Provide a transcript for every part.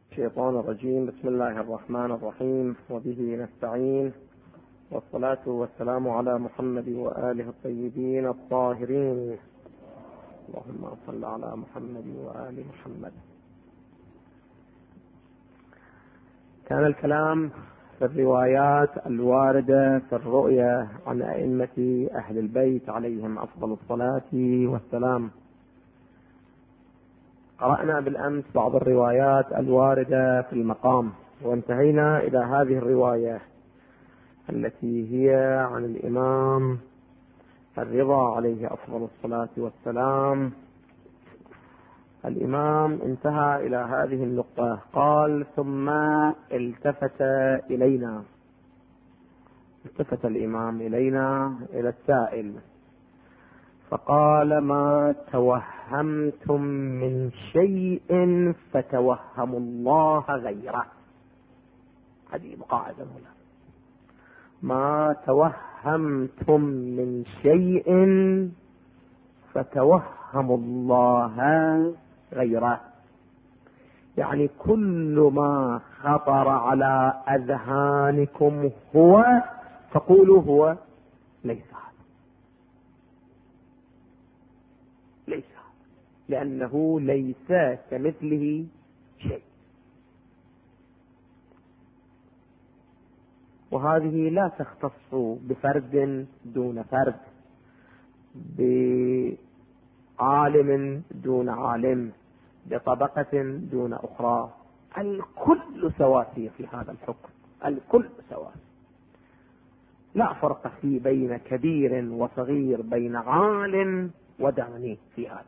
الشيطان الرجيم. بسم الله الرحمن الرحيم، وبه نستعين، والصلاة والسلام على محمد وآله الطيبين الطاهرين. اللهم صل على محمد وآل محمد. كان الكلام في الروايات الواردة في الرؤيا عن أئمة أهل البيت عليهم أفضل الصلاة والسلام. قرأنا بالأمس بعض الروايات الواردة في المقام، وانتهينا إلى هذه الرواية التي هي عن الإمام الرضا عليه أفضل الصلاة والسلام. الإمام انتهى إلى هذه النقطة، قال: ثم التفت إلينا. التفت الإمام إلينا إلى السائل فقال: ما توهمتم من شيء فتوهموا الله غيره. هذه مقاعدة هنا. ما توهمتم من شيء فتوهموا الله غيره، يعني كل ما خطر على أذهانكم هو فقولوا هو ليس هذا، ليس هذا، لأنه ليس كمثله شيء. وهذه لا تختص بفرد دون فرد، بعالم دون عالم، بطبقة دون أخرى. الكل سواسية في هذا الحكم، الكل سواسية، لا فرق في بين كبير وصغير، بين عالم وداني في هذا.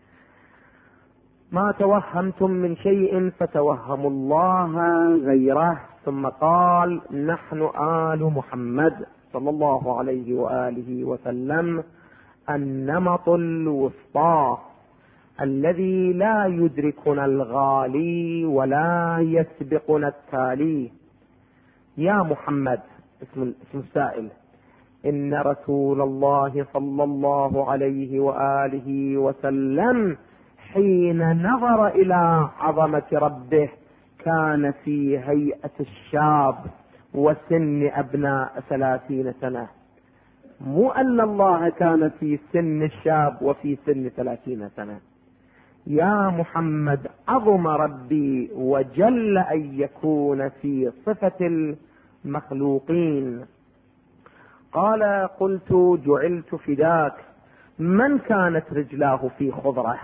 ما توهمتم من شيء فتوهموا الله غيره. ثم قال: نحن آل محمد صلى الله عليه وآله وسلم النمط الوسطى الذي لا يدركنا الغالي ولا يسبقنا التالي. يا محمد، اسم السائل، إن رسول الله صلى الله عليه وآله وسلم حين نظر إلى عظمة ربه كان في هيئة الشاب وسن أبناء 30 سنة. مو أن الله كان في سن الشاب وفي سن 30 سنة. يا محمد، عظم ربي وجل أن يكون في صفة المخلوقين. قال: قلت: جعلت فداك. من كانت رجلاه في خضرة؟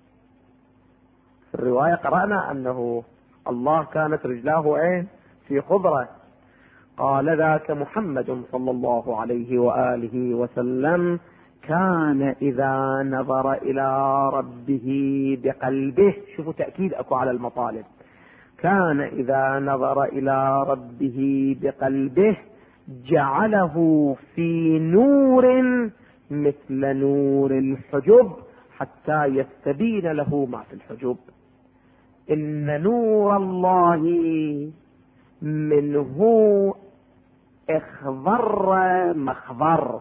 في الرواية قرأنا أنه الله كانت رجلاه في خضرة. قال: ذاك محمد صلى الله عليه وآله وسلم كان إذا نظر إلى ربه بقلبه. شوفوا تأكيد أكو على المطالب. كان إذا نظر إلى ربه بقلبه جعله في نور مثل نور الحجب حتى يستبين له ما في الحجب. إن نور الله منه اخضر مخضر،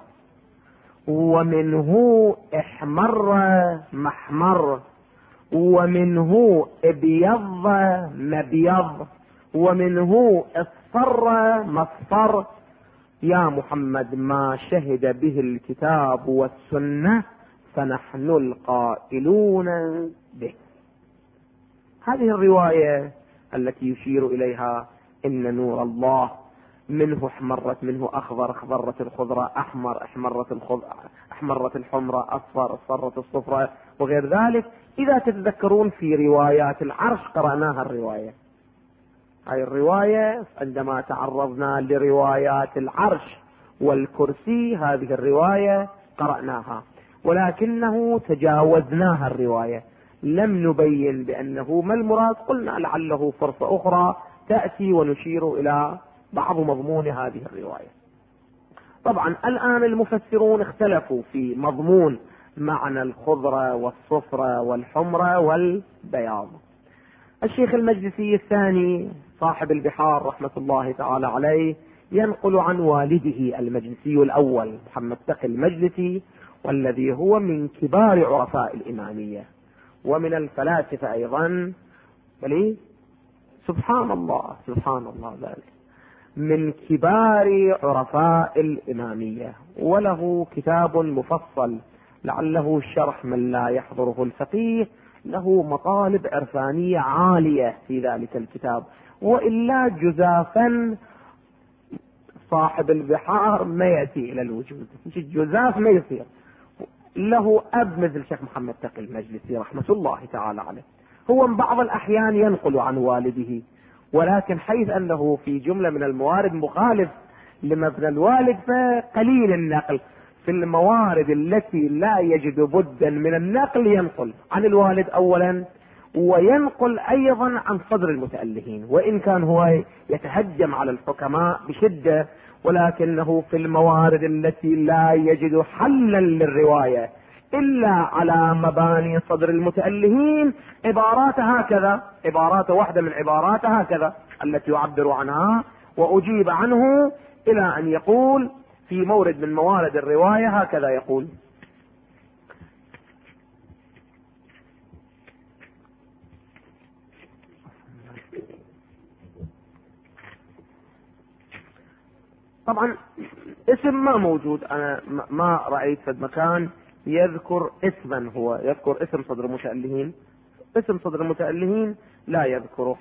ومنه احمر محمر، ومنه ابيض مبيض، ومنه اصفر مصفر. يا محمد، ما شهد به الكتاب والسنة فنحن القائلون به. هذه الرواية التي يشير إليها إن نور الله منه احمرت، منه أخضر اخضرت الخضرة، أحمر احمرت الحمرة، أصفر اصفرت الصفرة، وغير ذلك. إذا تتذكرون في روايات العرش قرأناها الرواية. هاي الرواية عندما تعرضنا لروايات العرش والكرسي، هذه الرواية قرأناها، ولكنه تجاوزناها الرواية، لم نبين بأنه ما المراد. قلنا لعله فرصة أخرى تأتي ونشير إلى بعض مضمون هذه الرواية. طبعا الآن المفسرون اختلفوا في مضمون معنى الخضرة والصفرة والحمرة والبياض. الشيخ المجلسي الثاني صاحب البحار رحمة الله تعالى عليه ينقل عن والده المجلسي الأول محمد تقي المجلسي، والذي هو من كبار عرفاء الإمامية ومن الفلاسفة أيضا، سبحان الله سبحان الله ذلك، من كبار عرفاء الإمامية، وله كتاب مفصل لعله شرح من لا يحضره الفقيه، له مطالب عرفانية عالية في ذلك الكتاب، وإلا جزافا صاحب البحار ما يأتي إلى الوجود، جزاف ما يصير. له أب مثل شيخ محمد تقي المجلسي رحمة الله تعالى عليه، هو من بعض الأحيان ينقل عن والده، ولكن حيث أنه في جملة من الموارد مخالف لمبنى الوالد فقليل النقل. في الموارد التي لا يجد بدا من النقل ينقل عن الوالد أولا، وينقل أيضا عن صدر المتألهين، وإن كان هو يتهجم على الحكماء بشدة، ولكنه في الموارد التي لا يجد حلا للرواية إلا على مباني صدر المتألهين عبارات هكذا، عبارات واحدة من عبارات هكذا التي يعبر عنها، وأجيب عنه إلى أن يقول في مورد من موارد الرواية هكذا يقول: طبعا اسم ما موجود، انا ما رأيت في مكان يذكر اسما، هو يذكر اسم صدر المتألهين، اسم صدر المتألهين لا يذكره.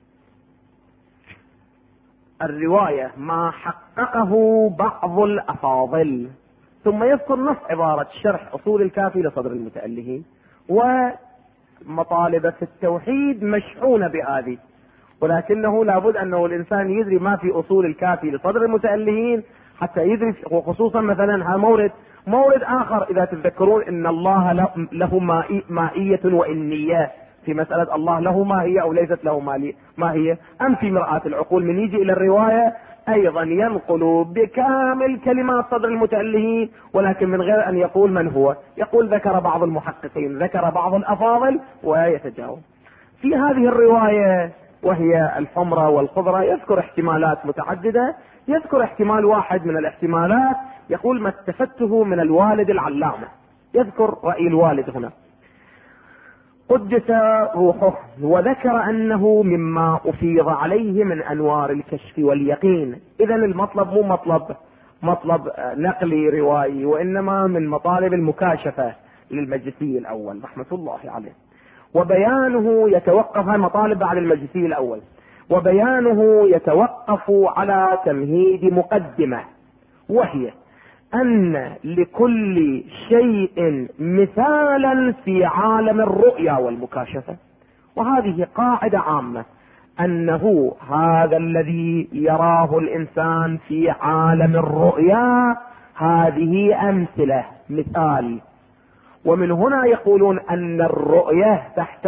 الرواية ما حققه بعض الأفاضل، ثم يذكر نص عبارة شرح أصول الكافي لصدر المتألهين، ومطالب في التوحيد مشحونة بهذه، ولكنه لابد أنه الإنسان يدري ما في أصول الكافي لصدر المتألهين حتى يدري، وخصوصا مثلا مورد آخر إذا تذكرون إن الله له مائية وإنية، في مسألة الله له ماهية أو ليست له ماهية، أم في مرآة العقول من يجي إلى الرواية أيضا ينقل بكامل كلمات صدر المتألهين، ولكن من غير أن يقول من هو، يقول ذكر بعض المحققين، ذكر بعض الأفاضل، ويتجاوب. في هذه الرواية وهي الحمرة والخضرة يذكر احتمالات متعددة، يذكر احتمال واحد من الاحتمالات يقول ما استفدته من الوالد العلامة، يذكر رأي الوالد هنا قدس روحه، وذكر أنه مما أفيض عليه من أنوار الكشف واليقين. إذا المطلب مو مطلب نقلي روائي، وإنما من مطالب المكاشفة للمجلسي الأول رحمة الله عليه. وبيانه يتوقف، مطالب بعد المجلسي الأول، وبيانه يتوقف على تمهيد مقدمة، وهي أن لكل شيء مثالا في عالم الرؤيا والمكاشفة، وهذه قاعدة عامة، أنه هذا الذي يراه الإنسان في عالم الرؤيا هذه أمثلة مثال. ومن هنا يقولون أن الرؤيا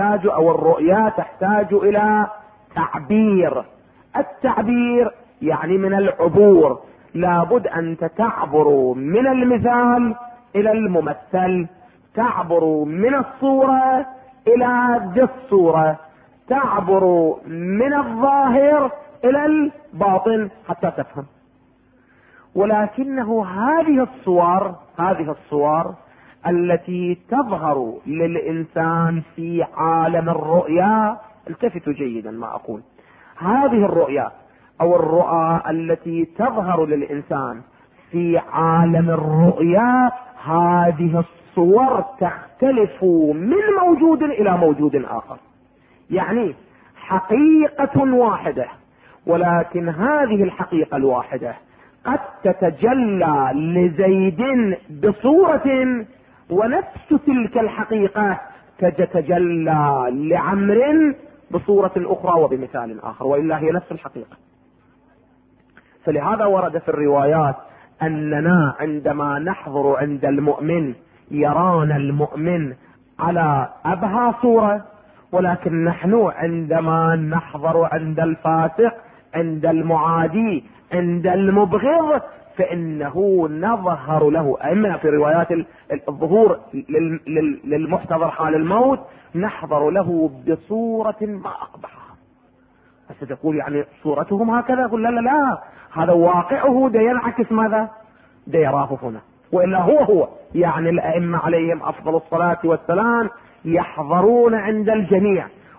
تحتاج إلى تعبير. التعبير يعني من العبور، لابد أن تعبروا من المثال إلى الممثل، تعبروا من الصورة إلى ذي الصورة، تعبروا من الظاهر إلى الباطن حتى تفهم. ولكنه هذه الصور التي تظهر للإنسان في عالم الرؤيا، التفتوا جيدا ما أقول، هذه الرؤيا أو الرؤى التي تظهر للإنسان في عالم الرؤيا، هذه الصور تختلف من موجود إلى موجود آخر، يعني حقيقة واحدة، ولكن هذه الحقيقة الواحدة قد تتجلى لزيد بصورة، ونفس تلك الحقيقة تتجلى لعمر بصورة أخرى وبمثال آخر، وإلا هي نفس الحقيقة. فلهذا ورد في الروايات أننا عندما نحضر عند المؤمن يرانا المؤمن على أبهى صورة، ولكن نحن عندما نحضر عند الفاسق، عند المعادي، عند المبغض، فإنه نظهر له، أما في روايات الظهور للمحتضر حال الموت نحضر له بصورة ما أقبحها. فتقول يعني صورتهم هكذا؟ يقول لا، هذا واقعه ده ينعكس ماذا؟ ده يراه هنا، وإلا هو يعني الأئمة عليهم أفضل الصلاة والسلام يحضرون عند الجميع،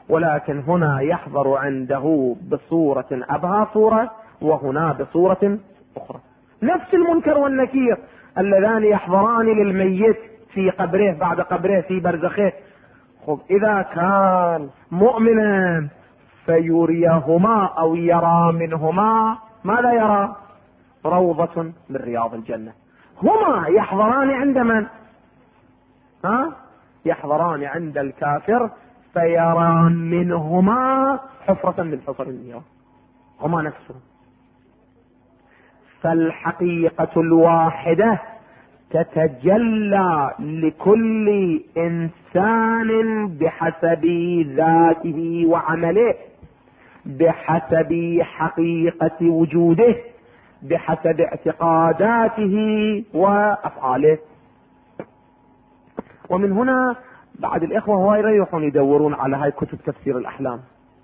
ولكن هنا يحضر عنده بصورة أبهى صورة، وهنا بصورة أخرى. نفس المنكر والنكير اللذان يحضران للميت في قبره بعد قبره في برزخه. خب إذا كان مؤمنا فيريهما أو يرى منهما ماذا يرى؟ روضة من رياض الجنة. هما يحضران عند من؟ يحضران عند الكافر فيرى منهما حفرة من حفر النيران، هما نفسهم. فالحقيقة الواحدة تتجلى لكل إنسان بحسب ذاته وعمله، بحسب حقيقة وجوده، بحسب اعتقاداته وأفعاله. ومن هنا بعد الإخوة هو يريحون يدورون على هاي كتب تفسير الأحلام.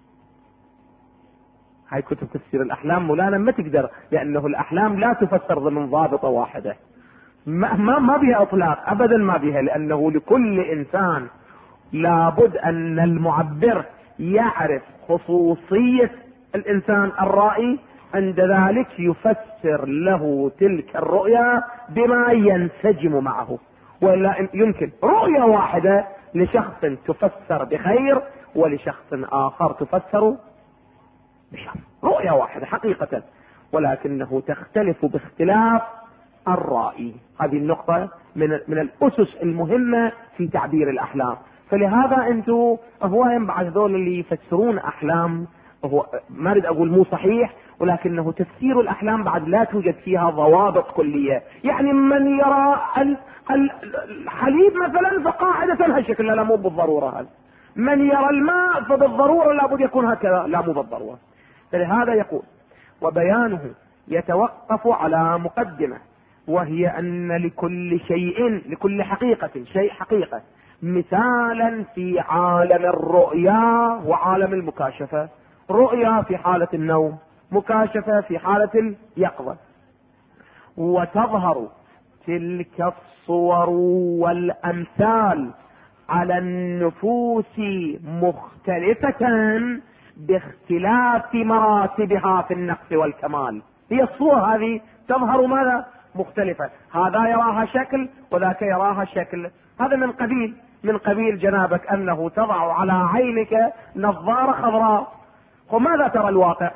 هاي كتب تفسير الأحلام مولانا ما تقدر، لأنه الأحلام لا تفسر ضمن ضابطة واحدة، ما بها اطلاق ابدا، ما بها، لانه لكل انسان لابد ان المعبر يعرف خصوصية الانسان الرائي، عند ذلك يفسر له تلك الرؤيا بما ينسجم معه. ولا يمكن رؤيا واحدة لشخص تفسر بخير ولشخص اخر تفسر بشر، رؤيا واحدة حقيقة، ولكنه تختلف باختلاف الرائي. هذه النقطة من الأسس المهمة في تعبير الأحلام. فلهذا أنتم هواية بعد ذول اللي يفسرون أحلام، هو ما أريد أقول مو صحيح، ولكنه تفسير الأحلام بعد لا توجد فيها ضوابط كلية. يعني من يرى الحليب مثلا فقاعدة هالشكل، لا مو بالضرورة هذا. من يرى الماء فبالضرورة لابد يكون هكذا، لا مو بالضرورة. فلهذا يقول: وبيانه يتوقف على مقدمة، وهي أن لكل شيء، لكل حقيقة شيء حقيقة، مثالا في عالم الرؤيا وعالم المكاشفة. رؤيا في حالة النوم، مكاشفة في حالة اليقظة. وتظهر تلك الصور والأمثال على النفوس مختلفة باختلاف مراتبها في النقص والكمال. هي الصور هذه تظهر ماذا؟ مختلفة، هذا يراها شكل وذاك يراها شكل. هذا من قبيل جنابك أنه تضع على عينك نظارة خضراء، وماذا ترى الواقع؟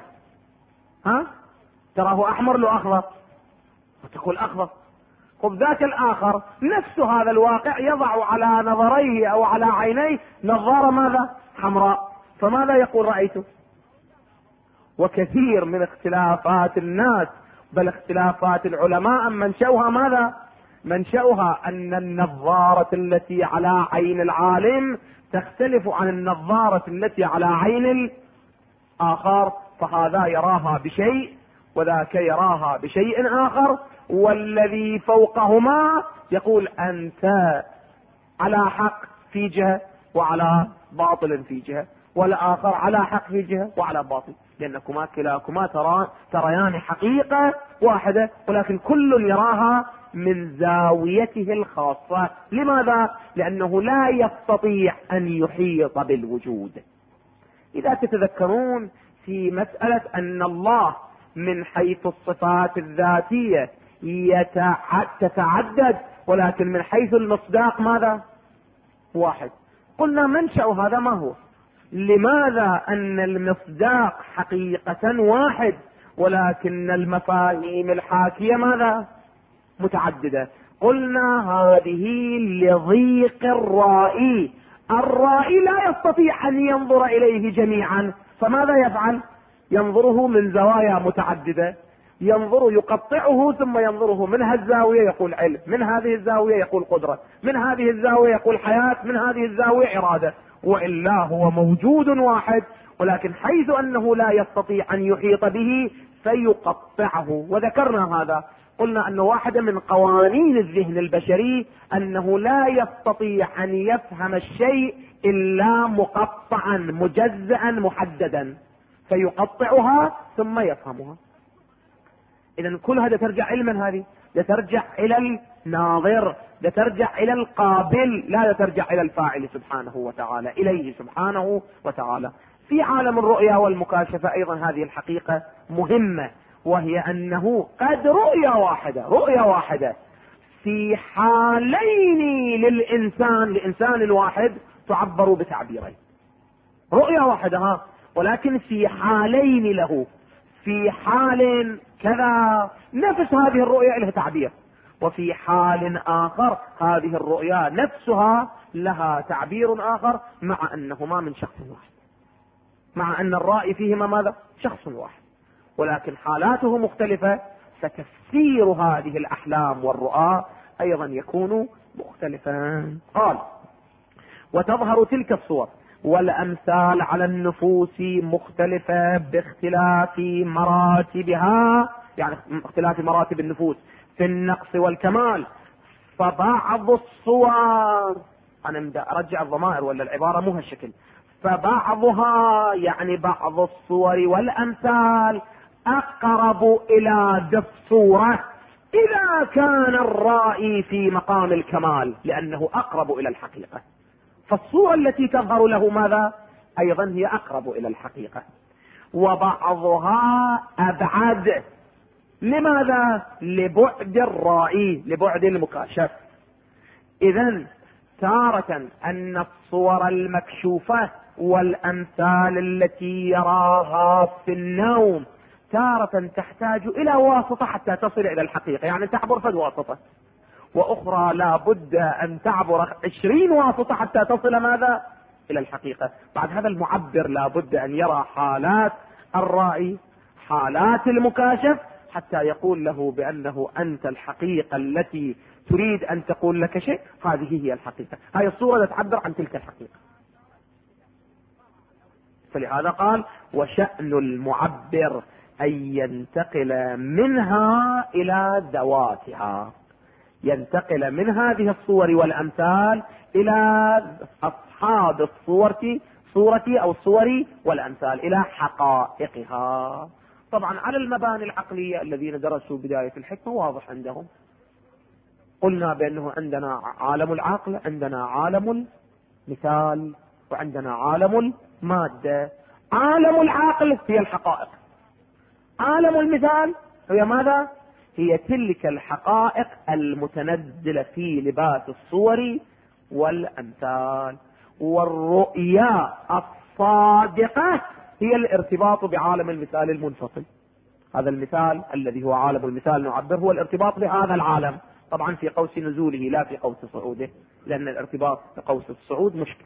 تراه أحمر لو أخضر، وتقول أخضر. ذاك الآخر نفس هذا الواقع يضع على نظريه أو على عينيه نظارة ماذا؟ حمراء، فماذا يقول رأيته؟ وكثير من اختلافات الناس بل اختلافات العلماء منشأها ماذا؟ منشأها أن النظارة التي على عين العالم تختلف عن النظارة التي على عين الآخر، فهذا يراها بشيء وذاك يراها بشيء آخر، والذي فوقهما يقول أنت على حق في جهة وعلى باطل في جهة، والآخر على حق في جهة وعلى باطل، لأنكما كلاكما تريان حقيقة واحدة، ولكن كل يراها من زاويته الخاصة. لماذا؟ لأنه لا يستطيع أن يحيط بالوجود. إذا تتذكرون في مسألة أن الله من حيث الصفات الذاتية تتعدد، ولكن من حيث المصداق ماذا؟ واحد. قلنا منشأ هذا ما هو؟ لماذا أن المصداق حقيقة واحد ولكن المفاهيم الحاكية ماذا؟ متعددة. قلنا هذه لضيق الرائي. الرائي لا يستطيع أن ينظر إليه جميعا، فماذا يفعل؟ ينظره من زوايا متعددة، ينظر يقطعه ثم ينظره من هالزاوية يقول علم، من هذه الزاوية يقول قدرة، من هذه الزاوية يقول حياة، من هذه الزاوية إرادة، وإلا هو موجود واحد، ولكن حيث أنه لا يستطيع أن يحيط به فيقطعه. وذكرنا هذا، قلنا أن واحدة من قوانين الذهن البشري أنه لا يستطيع أن يفهم الشيء إلا مقطعا مجزأا محددا، فيقطعها ثم يفهمها. إذن كل هذا ترجع علما، هذه ترجع إلى الناظر، ده ترجع إلى القابل، لا ترجع إلى الفاعل سبحانه وتعالى، إليه سبحانه وتعالى. في عالم الرؤيا والمكاشفة أيضا هذه الحقيقة مهمة، وهي أنه قد رؤيا واحدة في حالين للإنسان الواحد تعبر بتعبيرين. رؤيا واحدة ولكن في حالين له، في حال كذا نفس هذه الرؤيا لها تعبير، وفي حال آخر هذه الرؤيا نفسها لها تعبير آخر، مع أنهما من شخص واحد، مع أن الرأي فيهما ماذا؟ شخص واحد، ولكن حالاته مختلفة، فتفسير هذه الأحلام والرؤى أيضا يكون مختلفا. قال: وتظهر تلك الصور والأمثال على النفوس مختلفة باختلاف مراتبها، يعني اختلاف مراتب النفوس في النقص والكمال. فبعض الصور، أنا أرجع الضمائر ولا العبارة مو هالشكل، فبعضها يعني بعض الصور والأمثال أقرب إلى ذي الصورة إذا كان الرائي في مقام الكمال، لأنه أقرب إلى الحقيقة. فالصورة التي تظهر له ماذا؟ أيضا هي أقرب إلى الحقيقة. وبعضها أبعد، لماذا؟ لبعد الرائي، لبعد المكاشف. إذن تارة أن الصور المكشوفة والأمثال التي يراها في النوم تارة تحتاج إلى واسطة حتى تصل إلى الحقيقة، يعني تعبر فد واسطة، وأخرى لا بد أن تعبر 20 واسطة حتى تصل ماذا؟ إلى الحقيقة. بعد هذا المعبر لا بد أن يرى حالات الرائي، حالات المكاشف، حتى يقول له بأنه أنت الحقيقة التي تريد أن تقول لك شيء، هذه هي الحقيقة، هذه الصورة تعبر عن تلك الحقيقة. فلهذا قال: وشأن المعبر أن ينتقل منها إلى ذواتها، ينتقل من هذه الصور والأمثال إلى أصحاب صورة أو الصور والأمثال، إلى حقائقها. طبعا على المباني العقلية الذين درسوا بداية الحكمة واضح عندهم، قلنا بأنه عندنا عالم العقل، عندنا عالم المثال، وعندنا عالم المادة. عالم العقل هي الحقائق، عالم المثال هي ماذا؟ هي تلك الحقائق المتنزلة في لباس الصور والأمثال. والرؤيا الصادقة هي الارتباط بعالم المثال المنفصل. هذا المثال الذي هو عالم المثال نعبر هو الارتباط بهذا العالم، طبعا في قوس نزوله لا في قوس صعوده، لأن الارتباط بقوس الصعود مشكل.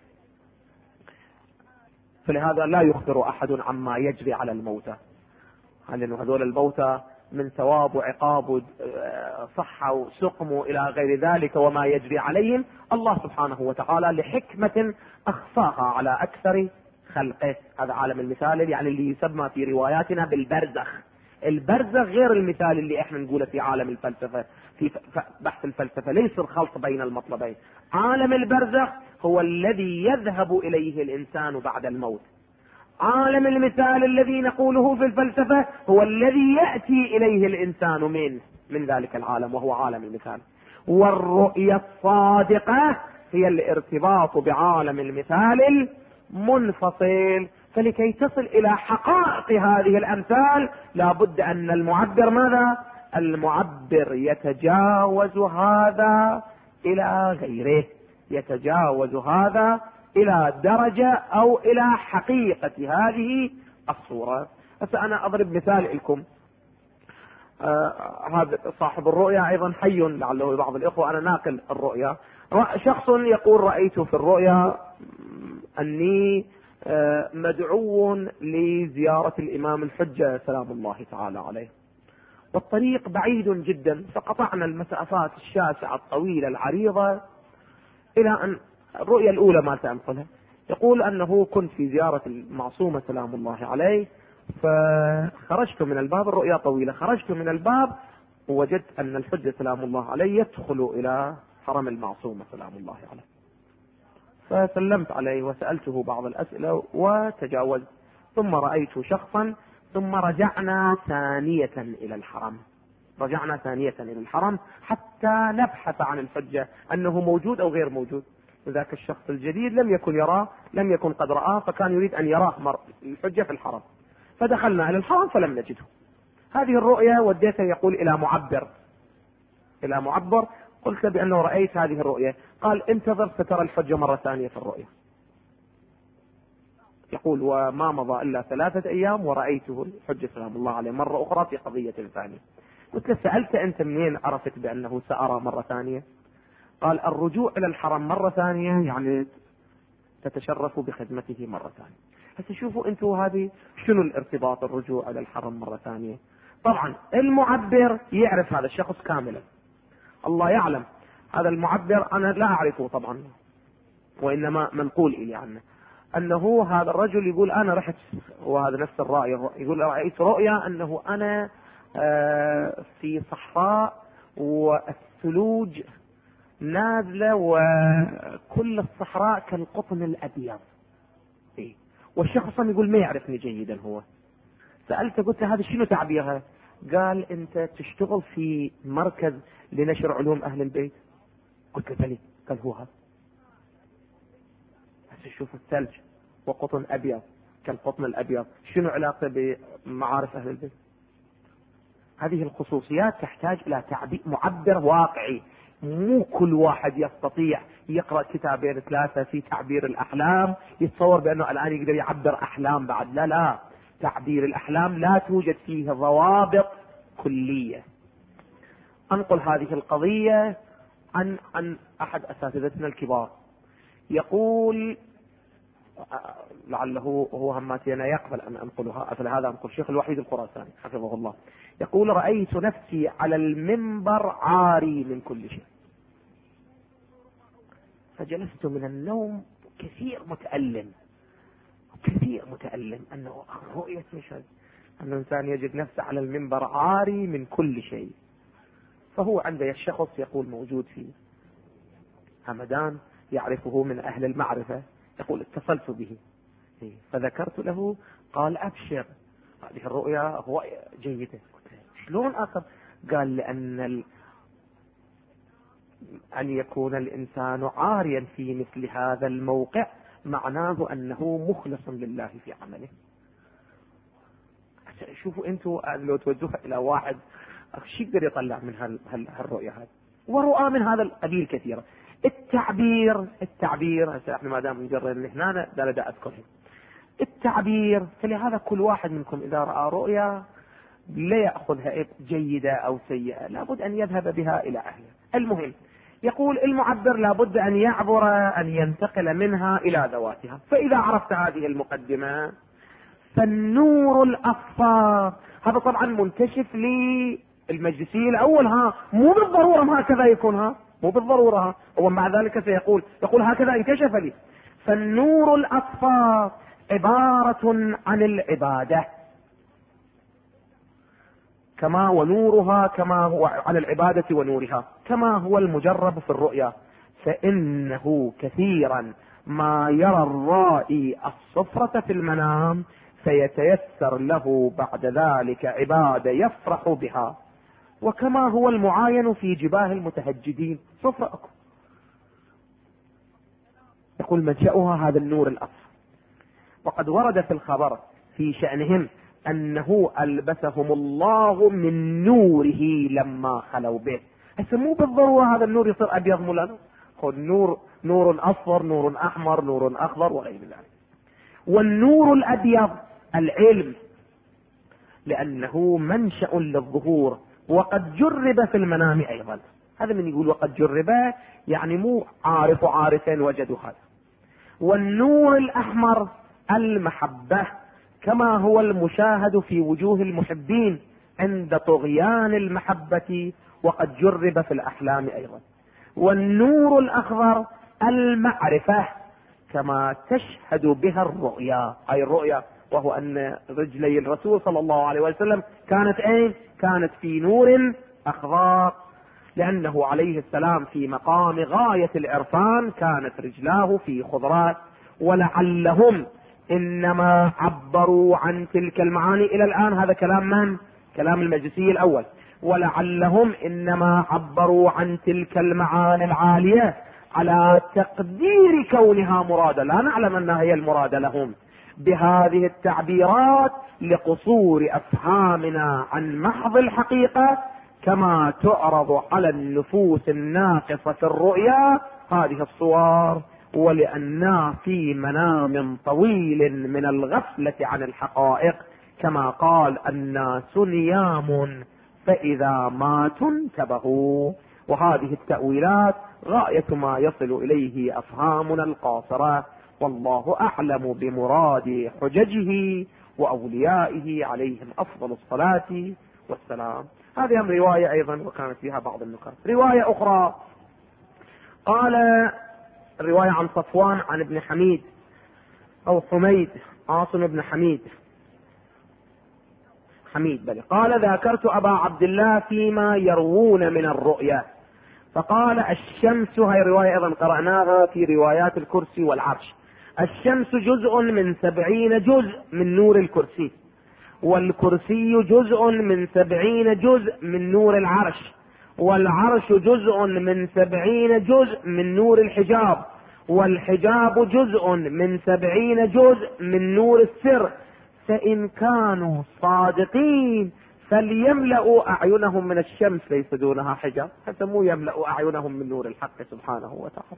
فلهذا لا يخبر أحد عما يجري على الموتى، لأنه هذول الموتى من ثواب وعقاب صحة وسقم إلى غير ذلك وما يجري عليهم، الله سبحانه وتعالى لحكمة أخفاها على أكثر خلقه. هذا عالم المثال، يعني اللي يسمى في رواياتنا بالبرزخ. البرزخ غير المثال اللي احنا نقوله في عالم الفلسفة، في بحث الفلسفة ليس الخلط بين المطلبين. عالم البرزخ هو الذي يذهب إليه الإنسان بعد الموت. عالم المثال الذي نقوله في الفلسفة هو الذي يأتي إليه الإنسان من ذلك العالم، وهو عالم المثال. والرؤية الصادقة هي الارتباط بعالم المثال المنفصل. فلكي تصل إلى حقائق هذه الأمثال لا بد أن المعبر ماذا؟ المعبر يتجاوز هذا إلى غيره، يتجاوز هذا إلى درجة أو إلى حقيقة هذه الصورة. هسه أنا أضرب مثال لكم. هذا صاحب الرؤيا أيضا حي لعله بعض الإخوة، أنا ناقل الرؤيا. شخص يقول: رأيت في الرؤيا أني مدعو لزيارة الإمام الحجة سلام الله تعالى عليه، والطريق بعيد جدا، فقطعنا المسافات الشاسعة الطويلة العريضة إلى أن الرؤية الأولى ما سأنقلها. يقول أنه كنت في زيارة المعصومة سلام الله عليه، فخرجت من الباب، الرؤيا طويلة، خرجت من الباب ووجدت أن الحجة سلام الله عليه يدخل إلى حرم المعصومة سلام الله عليه، فسلمت عليه وسألته بعض الأسئلة وتجاوزت. ثم رأيت شخصا، ثم رجعنا ثانية إلى الحرم، رجعنا ثانية إلى الحرم حتى نبحث عن الحجة أنه موجود أو غير موجود. ذاك الشخص الجديد لم يكن يراه، لم يكن قد رآه، فكان يريد أن يراه الحجة في الحرم، فدخلنا إلى الحرم فلم نجده. هذه الرؤيا وديته يقول إلى معبر، قلت بأنه رأيت هذه الرؤيا، قال انتظر سترى الحجة مرة ثانية في الرؤيا. يقول وما مضى إلا 3 أيام ورأيته الحجة سلام الله عليه مرة أخرى في قضية ثانية. قلت له سألت أنت منين عرفت بأنه سأرى مرة ثانية؟ قال الرجوع إلى الحرم مرة ثانية يعني تتشرف بخدمته مرة ثانية. هسه شوفوا انتم هذه شنو الارتباط الرجوع إلى الحرم مرة ثانية. طبعا المعبر يعرف هذا الشخص كاملا، الله يعلم هذا المعبر أنا لا أعرفه طبعا، وإنما منقول إلي عنه أنه هذا الرجل يقول أنا رحت، وهذا نفس الرأي، يقول رأيت رؤيا أنه أنا في صحراء والثلوج نازلة وكل الصحراء كالقطن الأبيض. والشخص يقول ما يعرفني جيدا. هو سألته قلت هذا شنو تعبيرها؟ قال أنت تشتغل في مركز لنشر علوم أهل البيت؟ قلت له بلي. قال هو هذا. شوف الثلج وقطن أبيض كالقطن الأبيض، شنو علاقة بمعارف أهل البيت؟ هذه الخصوصيات تحتاج إلى تعبير معبر واقعي. مو كل واحد يستطيع يقرأ 2-3 في تعبير الأحلام يتصور بأنه الآن يقدر يعبر أحلام بعد. لا، تعبير الأحلام لا توجد فيه ضوابط كلية. أنقل هذه القضية عن أحد أساتذتنا الكبار، يقول لعله هو هماتي أنا يقبل أن أنقلها، فلهذا أنقل الشيخ الوحيد الخراساني حفظه الله، يقول رأيت نفسي على المنبر عاري من كل شيء، فجلست من النوم كثير متألم أنه رؤية مشهد أن الإنسان يجد نفسه على المنبر عاري من كل شيء. فهو عنده الشخص يقول موجود في همدان يعرفه من أهل المعرفة، يقول اتصلت به فذكرت له، قال أبشر هذه الرؤيا رؤيا جيدة. شلون آخر؟ قال لأن أن يكون الإنسان عاريا في مثل هذا الموقع معناه أنه مخلص لله في عمله. شوفوا أنتم لو توجهوا إلى واحد شو يقدر يطلع من هالرؤية هذه، ورؤى من هذا القبيل كثيرة. التعبير احنا ما دام نجرب هنا لا أذكره التعبير. فلهذا كل واحد منكم إذا رأى رؤيا لا يأخذها جيدة أو سيئة، لابد أن يذهب بها إلى أهله. المهم يقول المعبر لابد أن يعبر، أن ينتقل منها إلى ذواتها. فإذا عرفت هذه المقدمة فالنور الأصفر هذا طبعا منكشف للمجلسي الأول، مو بالضرورة هكذا يكون، مو بالضرورة هو مع ذلك سيقول هكذا انكشف لي. فالنور الأصفر عبارة عن العبادة كما هو عن العبادة ونورها كما هو المجرب في الرؤيا. فإنه كثيرا ما يرى الرائي الصفرة في المنام فيتيسر له بعد ذلك عبادة يفرح بها، وكما هو المعاين في جباه المتهجدين صفرة. يقول منشأها هذا النور الأصفر. وقد ورد في الخبر في شأنهم أنه ألبسهم الله من نوره لما خلوا به. هسه مو بالضرورة هذا النور يصير أبيض مولانا، نور أصفر، نور أحمر، نور أخضر وغير ذلك. والنور الأبيض العلم، لأنه منشأ للظهور، وقد جرب في المنام أيضا. هذا من يقول وقد جرب يعني مو عارفين وجدوا هذا. والنور الأحمر المحبة كما هو المشاهد في وجوه المحبين عند طغيان المحبة، وقد جرب في الأحلام أيضا. والنور الأخضر المعرفة كما تشهد بها الرؤيا، أي الرؤيا، وهو أن رجلي الرسول صلى الله عليه وسلم كانت في نور أخضر، لأنه عليه السلام في مقام غاية العرفان كانت رجلاه في خضراء. ولعلهم إنما عبروا عن تلك المعاني إلى الآن. هذا كلام من؟ كلام المجلسي الأول. ولعلهم إنما عبروا عن تلك المعاني العالية على تقدير كونها مرادة، لا نعلم أنها هي المرادة لهم بهذه التعبيرات لقصور أفهامنا عن محض الحقيقة كما تعرض على النفوس الناقصة في الرؤيا هذه الصور، ولأننا في منام طويل من الغفلة عن الحقائق، كما قال الناس نيام فإذا ماتوا انتبهوا. وهذه التأويلات غاية ما يصل إليه أفهامنا القاصرة، والله أعلم بمراد حججه وأوليائه عليهم أفضل الصلاة والسلام. هذه رواية أيضا وكانت فيها بعض النكات. رواية أخرى قال الرواية عن صفوان عن ابن حميد أو حميد، عاصم بن حميد بل قال ذكرت أبا عبد الله فيما يروون من الرؤيا فقال الشمس، هاي الرواية أيضا قرأناها في روايات الكرسي والعرش، الشمس جزء من 70 جزء من نور الكرسي، والكرسي جزء من 70 جزء من نور العرش، والعرش جزء من 70 جزء من نور الحجاب، والحجاب جزء من 70 جزء من نور السر، فإن كانوا صادقين فليملأوا أعينهم من الشمس ليس دونها حجاب، حتى مو يملأوا أعينهم من نور الحق سبحانه وتعالى.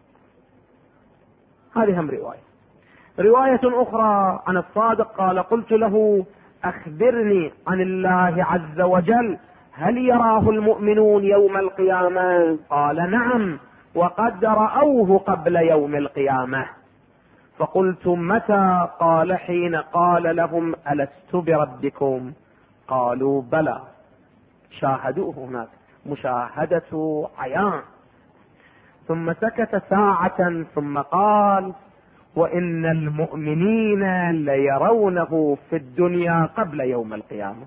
هذه هم رواية أخرى عن الصادق قال قلت له أخبرني عن الله عز وجل هل يراه المؤمنون يوم القيامة؟ قال نعم وقد رأوه قبل يوم القيامة. فقلت متى؟ قال حين قال لهم ألست بربكم؟ قالوا بلى، شاهدوه هناك مشاهدة عيان. ثم سكت ساعة ثم قال وإن المؤمنين ليرونه في الدنيا قبل يوم القيامة.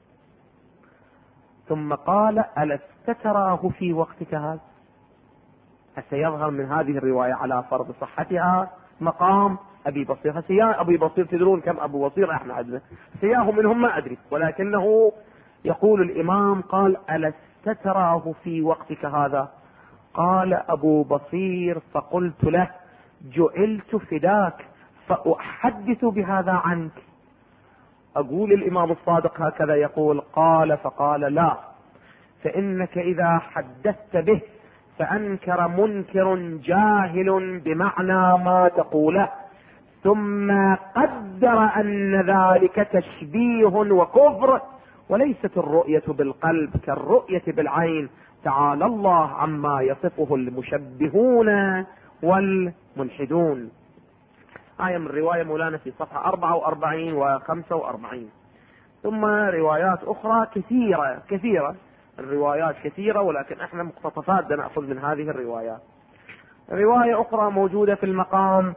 ثم قال ألست تراه في وقتك هذا؟ سيظهر من هذه الرواية على فرض صحتها مقام أبي بصير. أبي بصير تدرون كم أبو بصير احنا عندنا، سياه منهم ما أدري، ولكنه يقول الإمام قال ألست تراه في وقتك هذا؟ قال أبو بصير فقلت له جعلت فداك فأحدث بهذا عنك. أقول الإمام الصادق هكذا يقول. قال فقال لا، فإنك إذا حدثت به فأنكر منكر جاهل بمعنى ما تقوله، ثم قدر أن ذلك تشبيه وكفر، وليست الرؤية بالقلب كالرؤية بالعين، تعالى الله عما يصفه المشبهون والملحدون. آية من رواية مولانا في صفحة 44 و 45. ثم روايات أخرى كثيرة الروايات كثيرة، ولكن احنا مقتطفات نأخذ من هذه الروايات. رواية أخرى موجودة في المقام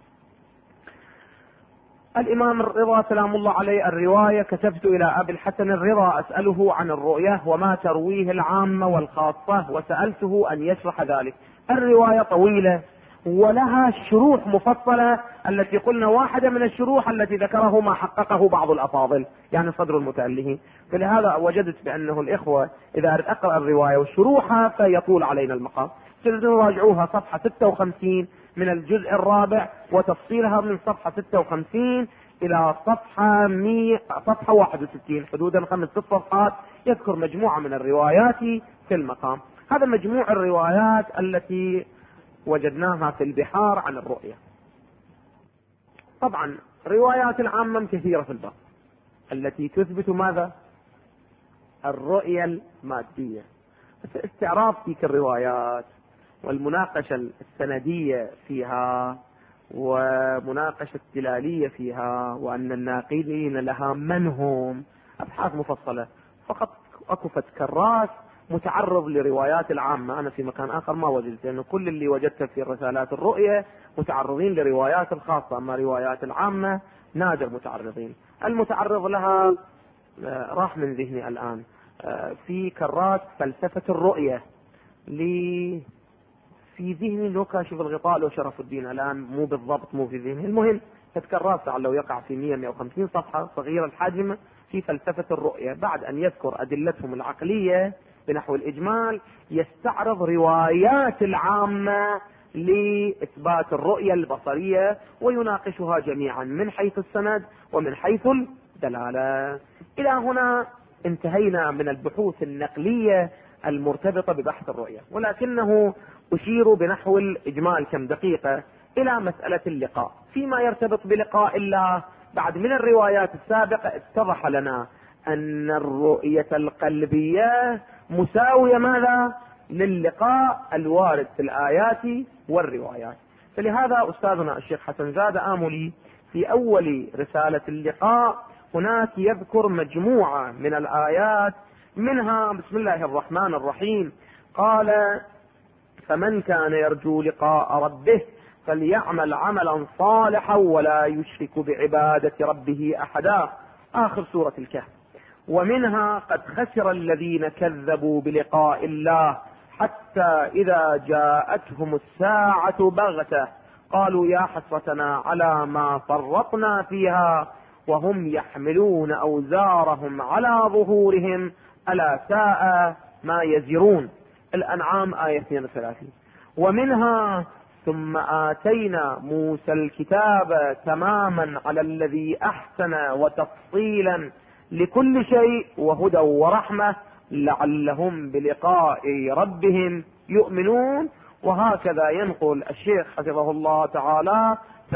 الإمام الرضا سلام الله عليه، الرواية كتبت إلى أبي الحسن الرضا أسأله عن الرؤية وما ترويه العامة والخاصة، وسألته أن يشرح ذلك. الرواية طويلة ولها شروح مفصلة، التي قلنا واحدة من الشروح التي ذكره ما حققه بعض الأفاضل يعني صدر المتألهين، فلهذا وجدت بأنه الإخوة إذا أردت أقرأ الرواية وشروحها فيطول علينا المقام، تقدروا راجعوها صفحة 56 من الجزء الرابع، وتفصيلها من صفحة 56 إلى صفحة 61، حدودا 5 صفحات يذكر مجموعة من الروايات في المقام. هذا مجموع الروايات التي وجدناها في البحار عن الرؤية. طبعا روايات العامة كثيرة في الباب التي تثبت ماذا؟ الرؤية المادية. بس استعراض تلك الروايات والمناقشة السندية فيها ومناقشة الدلالية فيها، وأن الناقلين لها من هم، أبحاث مفصلة. فقط أكفت كراس متعرض لروايات العامة. أنا في مكان آخر ما وجدت، لأنه كل اللي وجدته في رسالات الرؤية متعرضين لروايات الخاصة، أما روايات العامة نادر متعرضين. المتعرض لها راح من ذهني الآن. في كراس فلسفة الرؤية في ذهني لو كاشف الغطاء لو شرف الدين، الآن مو بالضبط مو في ذهني. المهم تتكرر لعله يقع في 100-150 صفحة صغيرة الحجم، في فلسفة الرؤية بعد أن يذكر أدلتهم العقلية بنحو الإجمال يستعرض روايات العامة لإثبات الرؤية البصرية ويناقشها جميعا من حيث السند ومن حيث الدلالة. إلى هنا انتهينا من البحوث النقلية المرتبطة ببحث الرؤية، ولكنه أشير بنحو الإجمال كم دقيقة إلى مسألة اللقاء. فيما يرتبط بلقاء الله بعد من الروايات السابقة اتضح لنا أن الرؤية القلبية مساوية ماذا؟ للقاء الوارد في الآيات والروايات. فلهذا أستاذنا الشيخ حسن زاد آملي في أول رسالة اللقاء هناك يذكر مجموعة من الآيات، منها بسم الله الرحمن الرحيم قال: فمن كان يرجو لقاء ربه فليعمل عملا صالحا ولا يشرك بعبادة ربه أحدا، آخر سورة الكهف. ومنها: قد خسر الذين كذبوا بلقاء الله حتى إذا جاءتهم الساعة بغتة قالوا يا حسرتنا على ما فرطنا فيها وهم يحملون أوزارهم على ظهورهم ألا ساء ما يزرون. الأنعام آية 32. ومنها: ثم آتينا موسى الكتاب تماما على الذي أحسن وتفصيلا لكل شيء وهدى ورحمة لعلهم بلقاء ربهم يؤمنون. وهكذا ينقل الشيخ حفظه الله تعالى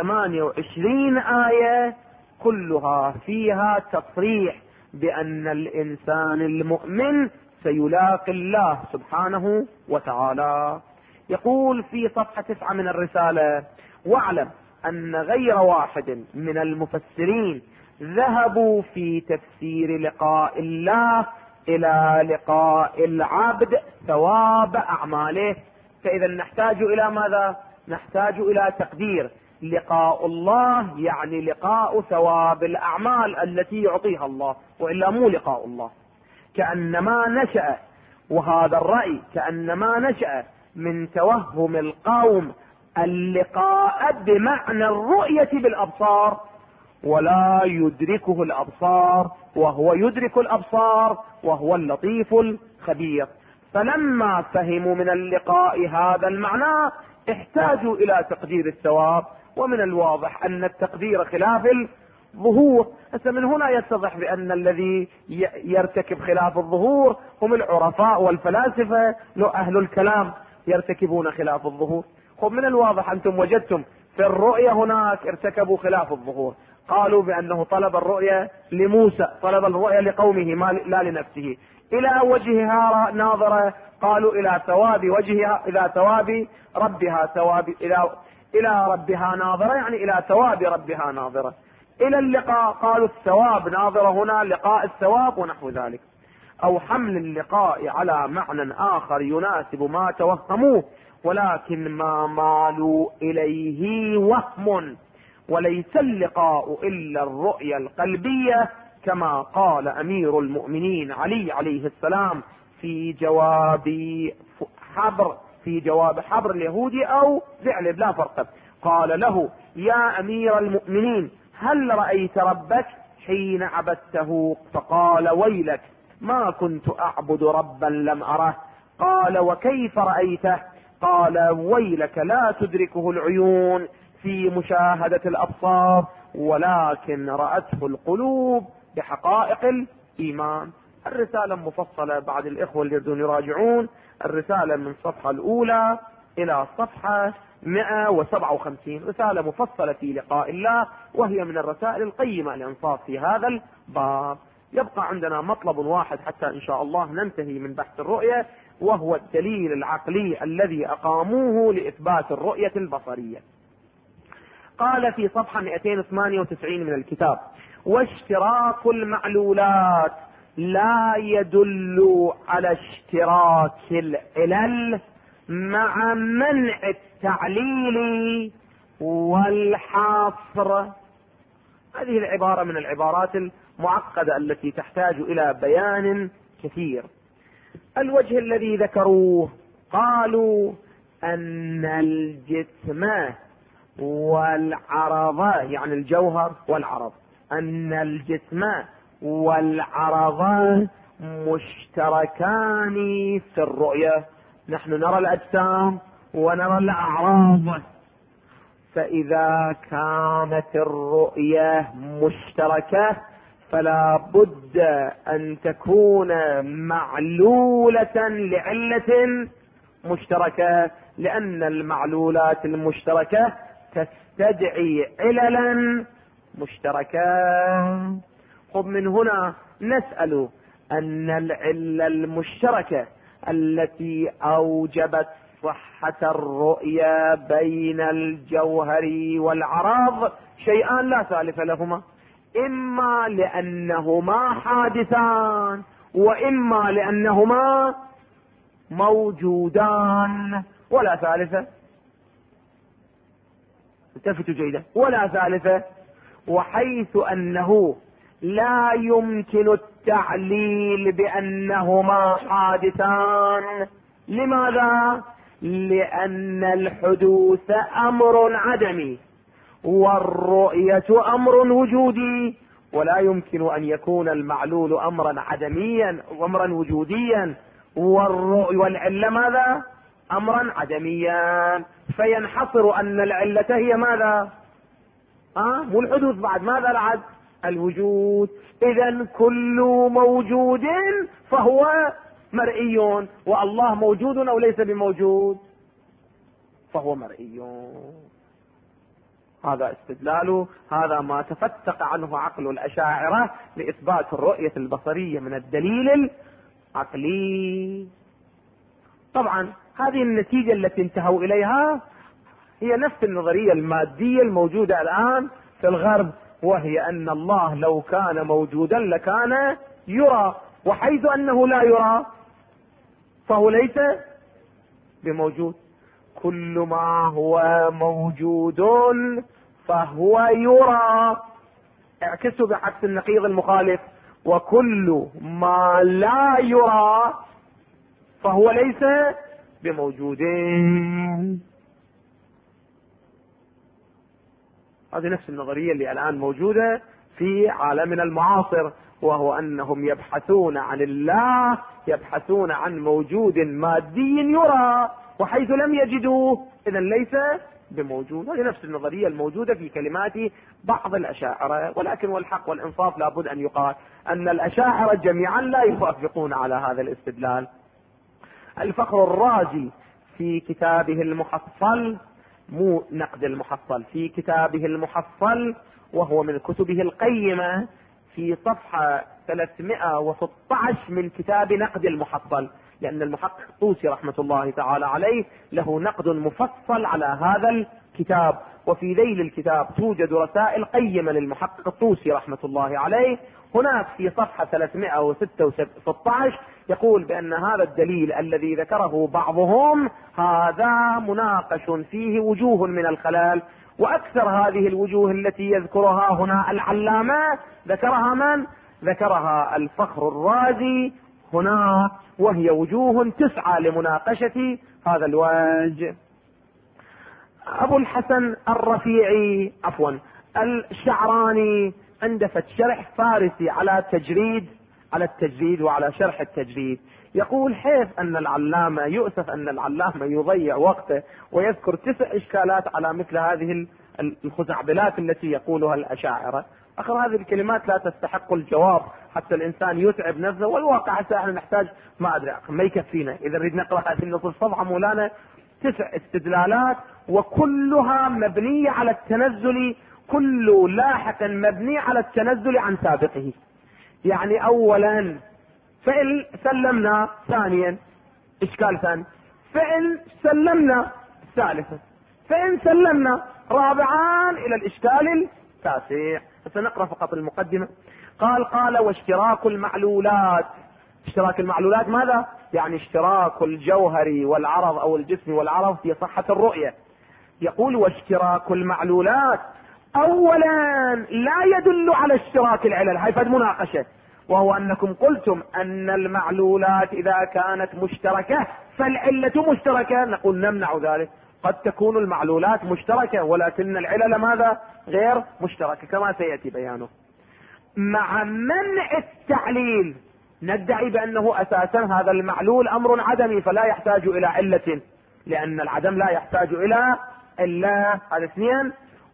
28 آية كلها فيها تصريح بأن الإنسان المؤمن سيلاقي الله سبحانه وتعالى. يقول في صفحة 9 من الرسالة: واعلم أن غير واحد من المفسرين ذهبوا في تفسير لقاء الله إلى لقاء العبد ثواب أعماله. فإذا نحتاج إلى ماذا؟ نحتاج إلى تقدير لقاء الله يعني لقاء ثواب الأعمال التي يعطيها الله، وإلا مو لقاء الله. كأنما نشأ، وهذا الرأي كأنما نشأ من توهم القوم اللقاء بمعنى الرؤية بالأبصار، ولا يدركه الأبصار وهو يدرك الأبصار وهو اللطيف الخبير. فلما فهموا من اللقاء هذا المعنى احتاجوا إلى تقدير الثواب، ومن الواضح أن التقدير خلاف الظهور. من هنا يتضح بأن الذي يرتكب خلاف الظهور هم العرفاء والفلاسفة، لو أهل الكلام يرتكبون خلاف الظهور. من الواضح أنتم وجدتم في الرؤية هناك ارتكبوا خلاف الظهور، قالوا بأنه طلب الرؤية لموسى، طلب الرؤية لقومه لا لنفسه. إلى وجهها ناظرة، قالوا إلى ثواب وجهها، إلى ثواب ربها ثواب، إلى ربها ناظرة يعني إلى ثواب ربها ناظرة. إلى اللقاء قالوا الثواب ناظرة هنا لقاء الثواب ونحو ذلك. أو حمل اللقاء على معنى آخر يناسب ما توهموه، ولكن ما مالوا إليه وهم، وليس اللقاء إلا الرؤيا القلبية كما قال أمير المؤمنين علي عليه السلام في جواب حبر اليهودي أو ثعلب لا فرق. قال له: يا أمير المؤمنين هل رأيت ربك حين عبدته؟ فقال: ويلك ما كنت أعبد ربا لم أره. قال: وكيف رأيته؟ قال: ويلك لا تدركه العيون في مشاهدة الأبصار ولكن رأته القلوب بحقائق الإيمان. الرسالة مفصلة بعد الإخوة اللي يريدون يراجعون الرسالة من الصفحة الأولى إلى صفحة 157، رسالة مفصلة في لقاء الله، وهي من الرسائل القيمة الإنصاف في هذا الباب. يبقى عندنا مطلب واحد حتى إن شاء الله ننتهي من بحث الرؤية، وهو الدليل العقلي الذي أقاموه لإثبات الرؤية البصرية. قال في صفحة 298 من الكتاب: واشتراك المعلولات لا يدل على اشتراك العلل مع منع التعليل والحصر. هذه العبارة من العبارات المعقدة التي تحتاج إلى بيان كثير. الوجه الذي ذكروه قالوا أن الجسم والعرض يعني الجوهر والعرض، أن الجسم والعرض مشتركان في الرؤية. نحن نرى الأجسام ونرى الأعراض، فإذا كانت الرؤية مشتركة فلا بد أن تكون معلولة لعلة مشتركة، لأن المعلولات المشتركة تستدعي عللا مشتركة. خب من هنا نسأل أن العلة المشتركة التي أوجبت صحة الرؤية بين الجوهر والعرض شيئان لا ثالث لهما، إما لأنهما حادثان وإما لأنهما موجودان، ولا ثالثة. التفتوا جيدا، ولا ثالثة. وحيث أنه لا يمكن التعليل بأنهما حادثان، لماذا؟ لأن الحدوث أمر عدمي والرؤية أمر وجودي، ولا يمكن أن يكون المعلول أمرا عدميا وأمرا وجوديا والعلة ماذا؟ أمرا عدميا، فينحصر أن العلة هي ماذا؟ مو الحدوث بعد، ماذا بعد؟ الوجود. إذن كل موجود فهو مرئي، والله موجود أو ليس بموجود؟ فهو مرئي. هذا استدلال، هذا ما تفتق عنه عقل الأشاعرة لإثبات الرؤية البصرية من الدليل العقلي. طبعا هذه النتيجة التي انتهوا إليها هي نفس النظرية المادية الموجودة الآن في الغرب، وهي أن الله لو كان موجودا لكان يرى، وحيث أنه لا يرى فهو ليس بموجود. كل ما هو موجود فهو يرى، اعكسوا بعكس النقيض المخالف، وكل ما لا يرى فهو ليس بموجود. هذه نفس النظرية اللي الآن موجودة في عالمنا المعاصر، وهو أنهم يبحثون عن الله، يبحثون عن موجود مادي يرى، وحيث لم يجدوه إذن ليس بموجود. هذه نفس النظرية الموجودة في كلمات بعض الأشاعرة، ولكن والحق والإنصاف لابد أن يقال أن الأشاعرة جميعا لا يوافقون على هذا الاستدلال. الفخر الرازي في كتابه المحصل، مو نقد المحصل، في كتابه المحصل وهو من كتبه القيمة، في صفحة 316 من كتاب نقد المحصل، لأن المحقق الطوسي رحمة الله تعالى عليه له نقد مفصل على هذا الكتاب، وفي ذيل الكتاب توجد رسائل قيمة للمحقق الطوسي رحمة الله عليه. هناك في صفحة 316 يقول بأن هذا الدليل الذي ذكره بعضهم هذا مناقش فيه وجوه من الخلال، وأكثر هذه الوجوه التي يذكرها هنا العلامة ذكرها من؟ ذكرها الفخر الرازي هنا، وهي وجوه تسعى لمناقشة هذا الوجه. أبو الحسن الرفيعي الشعراني عنده شرح فارسي على التجريد وعلى شرح التجريد، يقول حيث أن العلامة يؤسف أن العلامة يضيع وقته ويذكر 9 إشكالات على مثل هذه الخزعبلات التي يقولها الأشاعرة. آخر هذه الكلمات لا تستحق الجواب حتى الإنسان يتعب نفسه، والواقع حتى احنا نحتاج ما يكفينا إذا نريد نقرأ هذه النصوص صفحة مولانا 9 استدلالات، وكلها مبنية على التنزل، كل لاحق مبني على التنزل عن سابقه. يعني أولا فإن سلمنا، ثانيا إشكال ثاني فإن سلمنا، ثالثا فإن سلمنا، رابعا إلى الإشكال التاسع. سنقرأ فقط المقدمة. قال واشتراك المعلولات. اشتراك المعلولات ماذا؟ يعني اشتراك الجوهر والعرض أو الجسم والعرض في صحة الرؤية. يقول واشتراك المعلولات أولا لا يدل على اشتراك العلل. هاي فد مناقشة، وهو أنكم قلتم أن المعلولات إذا كانت مشتركة فالعلة مشتركة. نقول نمنع ذلك، قد تكون المعلولات مشتركة ولكن العلل ماذا؟ غير مشتركة كما سيأتي بيانه. مع منع التعليل ندعي بأنه أساسا هذا المعلول أمر عدمي فلا يحتاج إلى علة، لأن العدم لا يحتاج إلى إلا هذا اثنين.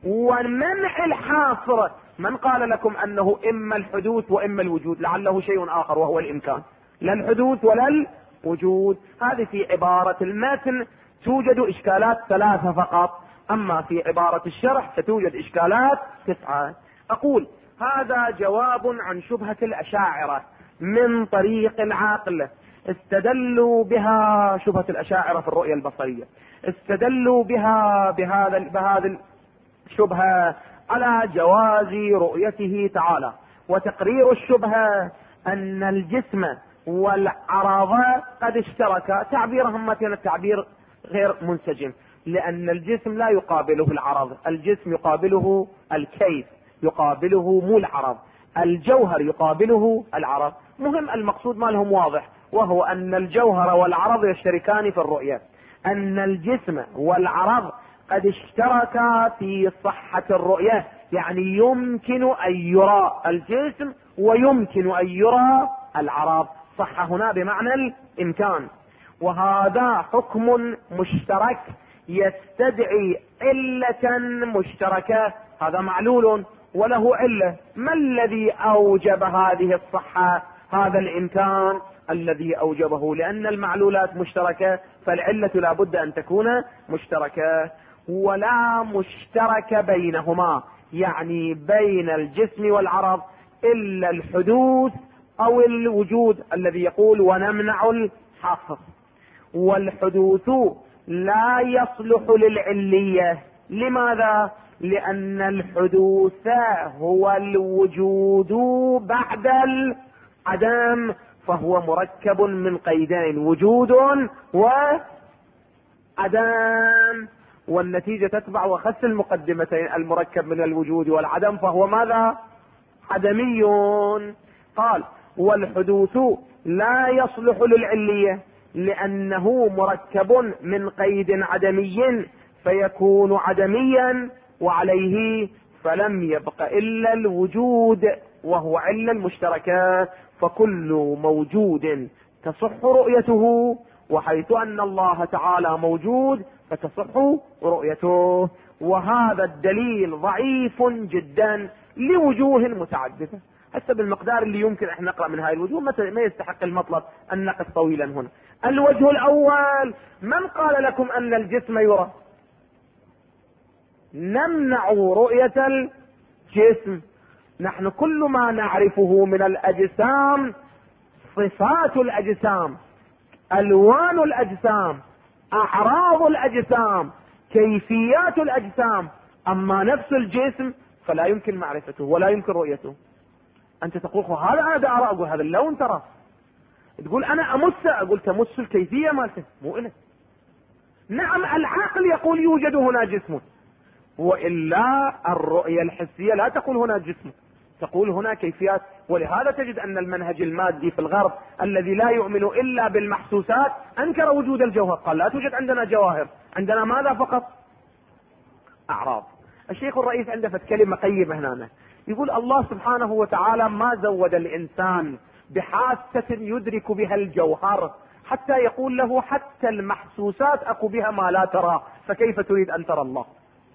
ومنع الحاصر، من قال لكم أنه إما الحدوث وإما الوجود؟ لعله شيء آخر وهو الإمكان، لا الحدوث ولا الوجود. هذه في عبارة المتن توجد إشكالات 3 فقط، أما في عبارة الشرح ستوجد إشكالات 9. أقول هذا جواب عن شبهة الأشاعرة من طريق العقل. استدلوا بها شبهة الأشاعرة في الرؤية البصرية، استدلوا بها بهذا الشبهة على جواز رؤيته تعالى. وتقرير الشبهة أن الجسم والعرض قد اشتركا. تعبيرهم مثلا التعبير غير منسجم، لأن الجسم لا يقابله العرض، الجسم يقابله الكيف، يقابله مو العرض، الجوهر يقابله العرض. مهم المقصود ما لهم واضح، وهو أن الجوهر والعرض يشتركان في الرؤية، أن الجسم والعرض قد اشتركا في صحة الرؤية، يعني يمكن أن يرى الجسم ويمكن أن يرى العرض. صح هنا بمعنى الإمكان. وهذا حكم مشترك يستدعي علة مشتركة، هذا معلول وله علة. ما الذي أوجب هذه الصحة؟ هذا الإمكان الذي أوجبه، لأن المعلولات مشتركة فالعلة لا بد أن تكون مشتركة. ولا مشترك بينهما، يعني بين الجسم والعرض، إلا الحدوث أو الوجود الذي يقول ونمنع الحصر. والحدوث لا يصلح للعلية. لماذا؟ لأن الحدوث هو الوجود بعد العدم، فهو مركب من قيدين، وجود وعدم، والنتيجة تتبع وخس المقدمتين، المركب من الوجود والعدم فهو ماذا؟ عدمي. قال والحدوث لا يصلح للعلية لأنه مركب من قيد عدمي فيكون عدميا، وعليه فلم يبق إلا الوجود وهو علة المشتركة. فكل موجود تصح رؤيته، وحيث أن الله تعالى موجود فتصح رؤيته. وهذا الدليل ضعيف جدا لوجوه متعددة. حسب المقدار اللي يمكن احنا نقرأ من هاي الوجوه، ما يستحق المطلب أن نقف طويلا هنا. الوجه الأول، من قال لكم أن الجسم يرى؟ نمنع رؤية الجسم. نحن كل ما نعرفه من الأجسام صفات الأجسام، ألوان الأجسام، أعراض الأجسام، كيفيات الأجسام. أما نفس الجسم فلا يمكن معرفته ولا يمكن رؤيته. أنت تقول هذا أنا دا أرى، أقول هذا اللون ترى، تقول أنا أمس، أقول تمس الكيفية مالته مو إلك. نعم العقل يقول يوجد هنا جسم، وإلا الرؤية الحسية لا تقول هنا جسم، تقول هنا كيفيات. ولهذا تجد أن المنهج المادي في الغرب الذي لا يؤمن إلا بالمحسوسات أنكر وجود الجوهر، قال لا توجد عندنا جواهر، عندنا ماذا فقط؟ أعراض. الشيخ الرئيس عنده كلمة قيمة هنا، يقول الله سبحانه وتعالى ما زود الإنسان بحاسة يدرك بها الجوهر، حتى يقول له حتى المحسوسات أكو بها ما لا ترى، فكيف تريد أن ترى الله؟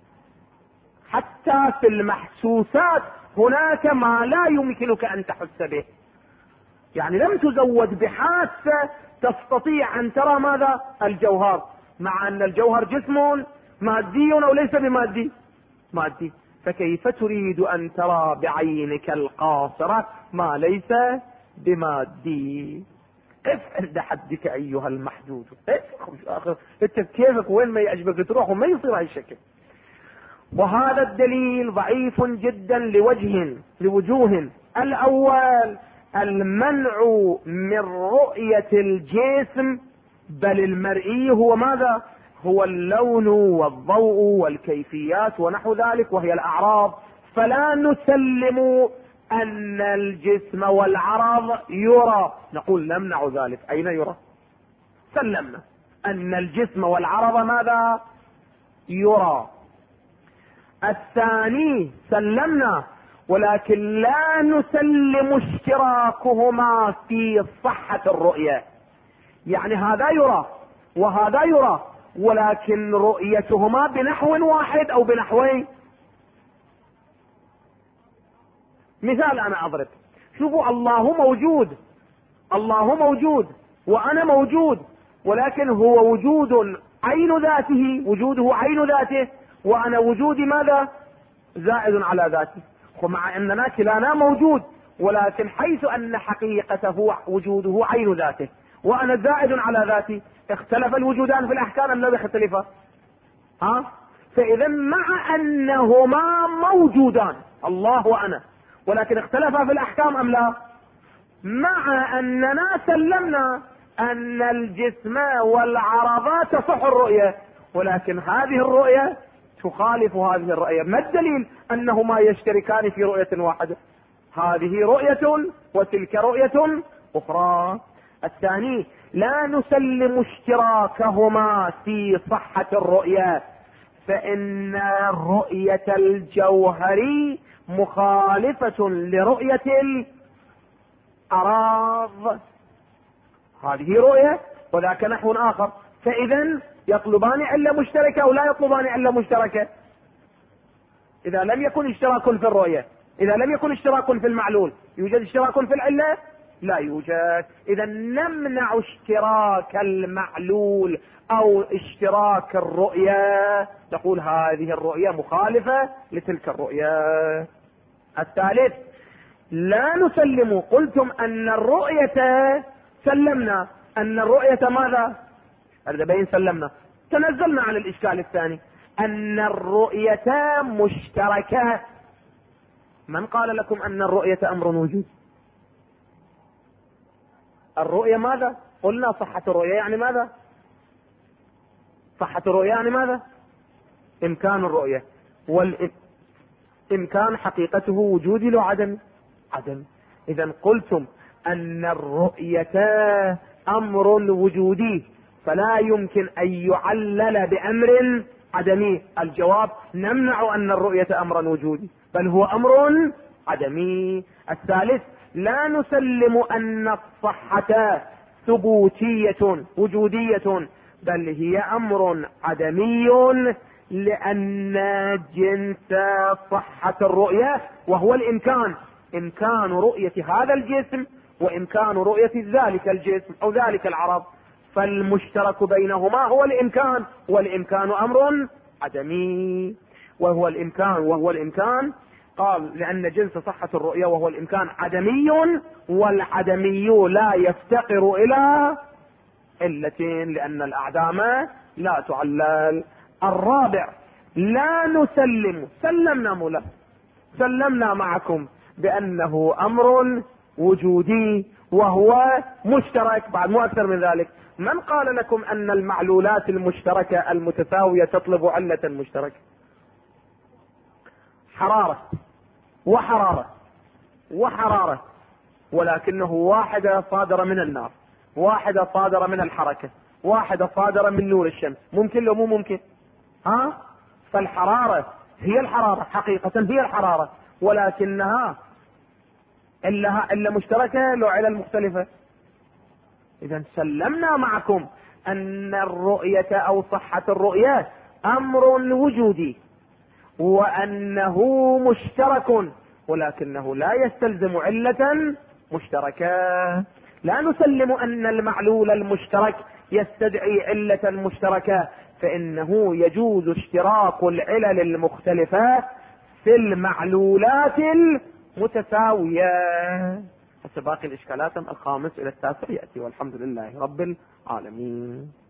حتى في المحسوسات هناك ما لا يمكنك أن تحس به، يعني لم تزود بحاسة تستطيع أن ترى ماذا؟ الجوهر، مع أن الجوهر جسم مادي أو ليس بمادي؟ مادي. فكيف تريد أن ترى بعينك القاصرة ما ليس بمادي؟ قف عند حدك أيها المحدود. انت كيفك وين ما يعجبك تروح وما يصير هاي الشكل. وهذا الدليل ضعيف جدا لوجوه. الأول المنع من رؤية الجسم، بل المرئي هو ماذا؟ هو اللون والضوء والكيفيات ونحو ذلك، وهي الأعراض. فلا نسلم أن الجسم والعرض يرى، نقول نمنع ذلك. أين يرى؟ سلمنا أن الجسم والعرض ماذا؟ يرى. الثاني سلمنا ولكن لا نسلم اشتراكهما في صحة الرؤية. يعني هذا يرى وهذا يرى، ولكن رؤيتهما بنحو واحد او بنحوين. مثال انا اضرب، شوفوا، الله موجود، الله موجود وانا موجود، ولكن هو وجود عين ذاته، وجوده عين ذاته، وانا وجودي ماذا؟ زائد على ذاته. ومع اننا كلانا موجود، ولكن حيث ان حقيقته وجوده عين ذاته وانا زائد على ذاتي، اختلف الوجودان في الاحكام ام لا يختلفا؟ فاذا مع انهما موجودان الله وانا، ولكن اختلفا في الاحكام ام لا؟ مع اننا سلمنا ان الجسم والعرضات تصح الرؤية، ولكن هذه الرؤية تخالف هذه الرؤية. ما الدليل انهما يشتركان في رؤية واحدة؟ هذه رؤية وتلك رؤية اخرى. الثاني، لا نسلم اشتراكهما في صحة الرؤية، فإن رؤية الجوهري مخالفة لرؤية الأراض. هذه رؤية وذاك نحو آخر، فإذا يطلبان علة مشتركة أو لا يطلبان علة مشتركة؟ إذا لم يكن اشتراك في الرؤية، إذا لم يكن اشتراك في المعلول، يوجد اشتراك في العلة؟ لا يوجد. إذا نمنع اشتراك المعلول أو اشتراك الرؤية، نقول هذه الرؤية مخالفة لتلك الرؤية. الثالث، لا نسلم، قلتم أن الرؤية سلمنا، أن الرؤية ماذا؟ بين سلمنا، تنزلنا عن الإشكال الثاني، أن الرؤية مشتركة. من قال لكم أن الرؤية أمر وجود؟ الرؤية ماذا؟ قلنا صحة الرؤية يعني ماذا؟ صحة الرؤية يعني ماذا؟ إمكان الرؤية، والإمكان حقيقته وجودي لو عدم؟ عدم. إذا قلتم أن الرؤية أمر وجودي، فلا يمكن أن يعلل بأمر عدمي. الجواب، نمنع أن الرؤية أمرا وجودي، بل هو أمر عدمي. الثالث، لا نسلم أن الصحة ثبوتية وجودية، بل هي أمر عدمي، لأن جنس صحة الرؤية وهو الإمكان، إمكان رؤية هذا الجسم وإمكان رؤية ذلك الجسم أو ذلك العرض، فالمشترك بينهما هو الإمكان، والإمكان أمر عدمي. وهو الإمكان قال لأن جنس صحة الرؤية وهو الإمكان عدمي، والعدمي لا يفتقر إلى علتين، لأن الأعدام لا تعلل. الرابع، لا نسلم، سلمنا معكم بأنه أمر وجودي وهو مشترك، بعد مو أكثر من ذلك. من قال لكم أن المعلولات المشتركة المتساوية تطلب علة مشتركة؟ حرارة وحرارة، ولكنه واحدة صادرة من النار، واحدة صادرة من الحركة، واحدة صادرة من نور الشمس. ممكن لو مو ممكن؟ فالحرارة هي الحرارة، حقيقة هي الحرارة، ولكنها إلا مشتركة لو علل مختلفة. إذا سلمنا معكم أن الرؤية أو صحة الرؤية أمر وجودي، وأنه مشترك، ولكنه لا يستلزم علة مشتركة. لا نسلم أن المعلول المشترك يستدعي علة مشتركة، فإنه يجوز اشتراك العلل المختلفة في المعلولات المتساوية. باقي الإشكالات الخامس إلى التاسع يأتي، والحمد لله رب العالمين.